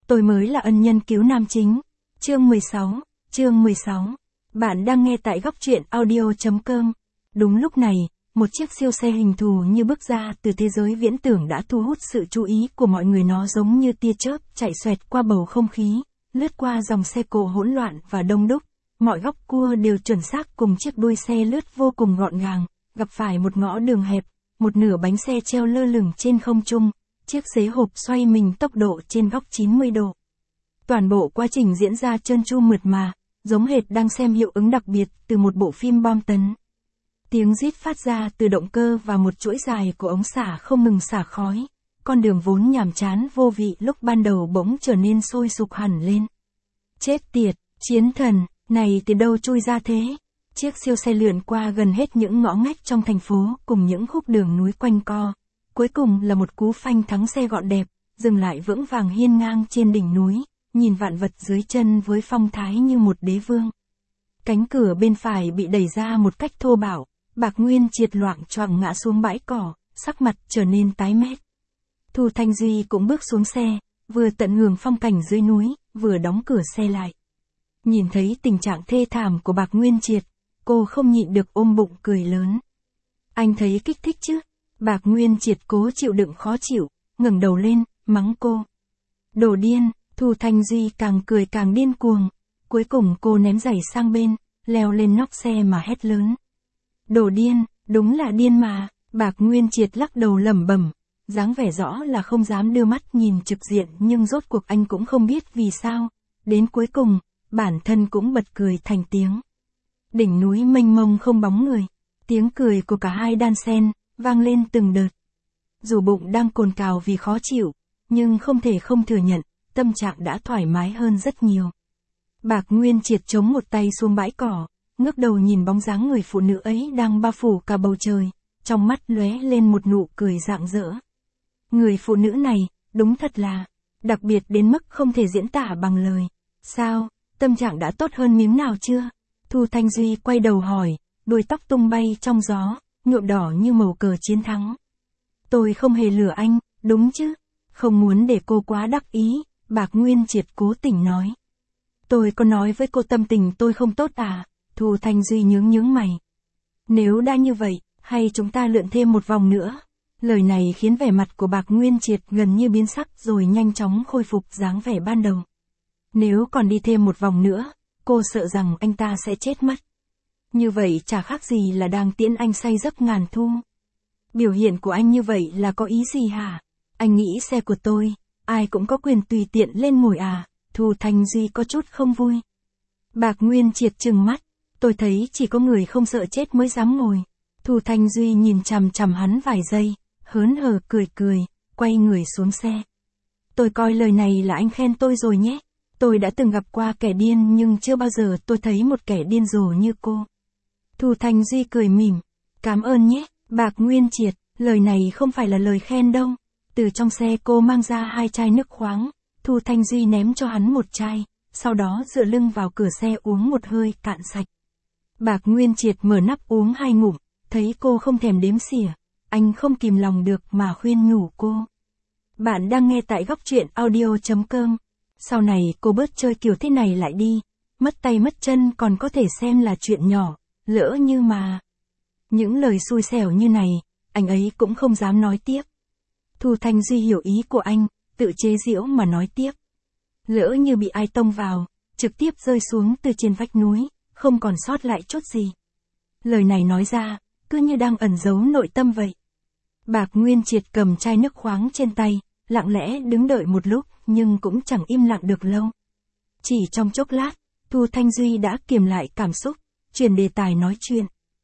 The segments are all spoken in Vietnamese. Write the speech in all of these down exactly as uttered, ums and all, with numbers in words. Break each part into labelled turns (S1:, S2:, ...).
S1: Tôi mới là ân nhân cứu nam chính. Chương mười sáu, chương mười sáu. Bạn đang nghe tại góc truyện audio chấm com. Đúng lúc này, một chiếc siêu xe hình thù như bước ra từ thế giới viễn tưởng đã thu hút sự chú ý của mọi người, nó giống như tia chớp chạy xoẹt qua bầu không khí, lướt qua dòng xe cộ hỗn loạn và đông đúc. Mọi góc cua đều chuẩn xác cùng chiếc đuôi xe lướt vô cùng gọn gàng, gặp phải một ngõ đường hẹp, một nửa bánh xe treo lơ lửng trên không trung, chiếc xế hộp xoay mình tốc độ trên góc chín mươi độ. Toàn bộ quá trình diễn ra trơn tru mượt mà, giống hệt đang xem hiệu ứng đặc biệt từ một bộ phim bom tấn. Tiếng rít phát ra từ động cơ và một chuỗi dài của ống xả không ngừng xả khói. Con đường vốn nhàm chán vô vị lúc ban đầu bỗng trở nên sôi sục hẳn lên. Chết tiệt, chiến thần, này từ đâu chui ra thế? Chiếc siêu xe lượn qua gần hết những ngõ ngách trong thành phố cùng những khúc đường núi quanh co. Cuối cùng là một cú phanh thắng xe gọn đẹp, dừng lại vững vàng hiên ngang trên đỉnh núi, nhìn vạn vật dưới chân với phong thái như một đế vương. Cánh cửa bên phải bị đẩy ra một cách thô bạo, Bạc Nguyên Triệt loạng choạng ngã xuống bãi cỏ, sắc mặt trở nên tái mét. Thu Thanh Duy cũng bước xuống xe, vừa tận hưởng phong cảnh dưới núi, vừa đóng cửa xe lại. Nhìn thấy tình trạng thê thảm của Bạc Nguyên Triệt, cô không nhịn được ôm bụng cười lớn. Anh thấy kích thích chứ? Bạc Nguyên Triệt cố chịu đựng khó chịu, ngẩng đầu lên, mắng cô. Đồ điên. Thu Thanh Duy càng cười càng điên cuồng. Cuối cùng cô ném giày sang bên, leo lên nóc xe mà hét lớn. Đồ điên, đúng là điên mà. Bạc Nguyên Triệt lắc đầu lẩm bẩm, dáng vẻ rõ là không dám đưa mắt nhìn trực diện, nhưng rốt cuộc anh cũng không biết vì sao. Đến cuối cùng, bản thân cũng bật cười thành tiếng. Đỉnh núi mênh mông không bóng người, tiếng cười của cả hai đan xen, vang lên từng đợt. Dù bụng đang cồn cào vì khó chịu, nhưng không thể không thừa nhận, tâm trạng đã thoải mái hơn rất nhiều. Bạc Nguyên Triệt chống một tay xuống bãi cỏ, ngước đầu nhìn bóng dáng người phụ nữ ấy đang bao phủ cả bầu trời, trong mắt lóe lên một nụ cười rạng rỡ. Người phụ nữ này, đúng thật là, đặc biệt đến mức không thể diễn tả bằng lời. Sao, tâm trạng đã tốt hơn miếng nào chưa? Thu Thanh Duy quay đầu hỏi, đuôi tóc tung bay trong gió, nhuộm đỏ như màu cờ chiến thắng. Tôi không hề lừa anh, đúng chứ? Không muốn để cô quá đắc ý. Bạc Nguyên Triệt cố tình nói. Tôi có nói với cô tâm tình tôi không tốt à? Thu Thanh Duy nhướng nhướng mày. Nếu đã như vậy, hay chúng ta lượn thêm một vòng nữa? Lời này khiến vẻ mặt của Bạc Nguyên Triệt gần như biến sắc rồi nhanh chóng khôi phục dáng vẻ ban đầu. Nếu còn đi thêm một vòng nữa, cô sợ rằng anh ta sẽ chết mất. Như vậy chả khác gì là đang tiễn anh say giấc ngàn thu. Biểu hiện của anh như vậy là có ý gì hả? Anh nghĩ xe của tôi, ai cũng có quyền tùy tiện lên ngồi à? Thu Thanh Duy có chút không vui. Bạc Nguyên Triệt trừng mắt, tôi thấy chỉ có người không sợ chết mới dám ngồi. Thu Thanh Duy nhìn chằm chằm hắn vài giây, hớn hở cười cười, quay người xuống xe. Tôi coi lời này là anh khen tôi rồi nhé. Tôi đã từng gặp qua kẻ điên nhưng chưa bao giờ tôi thấy một kẻ điên rồ như cô. Thu Thanh Duy cười mỉm, cảm ơn nhé. Bạc Nguyên Triệt, lời này không phải là lời khen đâu. Từ trong xe cô mang ra hai chai nước khoáng, Thu Thanh Duy ném cho hắn một chai, sau đó dựa lưng vào cửa xe uống một hơi cạn sạch. Bạc Nguyên Triệt mở nắp uống hai ngụm, thấy cô không thèm đếm xỉa, anh không kìm lòng được mà khuyên nhủ cô. Bạn đang nghe tại góc truyện audio chấm com. Sau này cô bớt chơi kiểu thế này lại đi, mất tay mất chân còn có thể xem là chuyện nhỏ, lỡ như mà. Những lời xui xẻo như này, anh ấy cũng không dám nói tiếp. Thu Thanh Duy hiểu ý của anh, tự chế giễu mà nói tiếp. Lỡ như bị ai tông vào, trực tiếp rơi xuống từ trên vách núi, không còn sót lại chút gì. Lời này nói ra, cứ như đang ẩn giấu nội tâm vậy. Bạc Nguyên Triệt cầm chai nước khoáng trên tay, lặng lẽ đứng đợi một lúc, nhưng cũng chẳng im lặng được lâu. Chỉ trong chốc lát, Thu Thanh Duy đã kiềm lại cảm xúc, chuyển đề tài nói chuyện.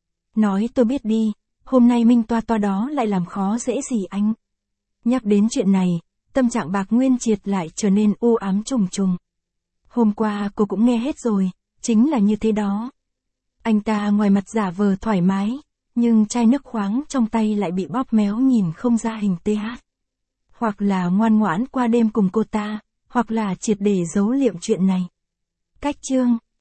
S1: Nói tôi biết đi, hôm nay Minh Toa Toa đó lại làm khó dễ gì anh. Nhắc đến chuyện này, tâm trạng Bạc Nguyên Triệt lại trở nên u ám trùng trùng. Hôm qua cô cũng nghe hết rồi, chính là như thế đó. Anh ta ngoài mặt giả vờ thoải mái, nhưng chai nước khoáng trong tay lại bị bóp méo nhìn không ra hình tê hát. Hoặc là ngoan ngoãn qua đêm cùng cô ta, hoặc là triệt để giấu liệm chuyện này. Cách chương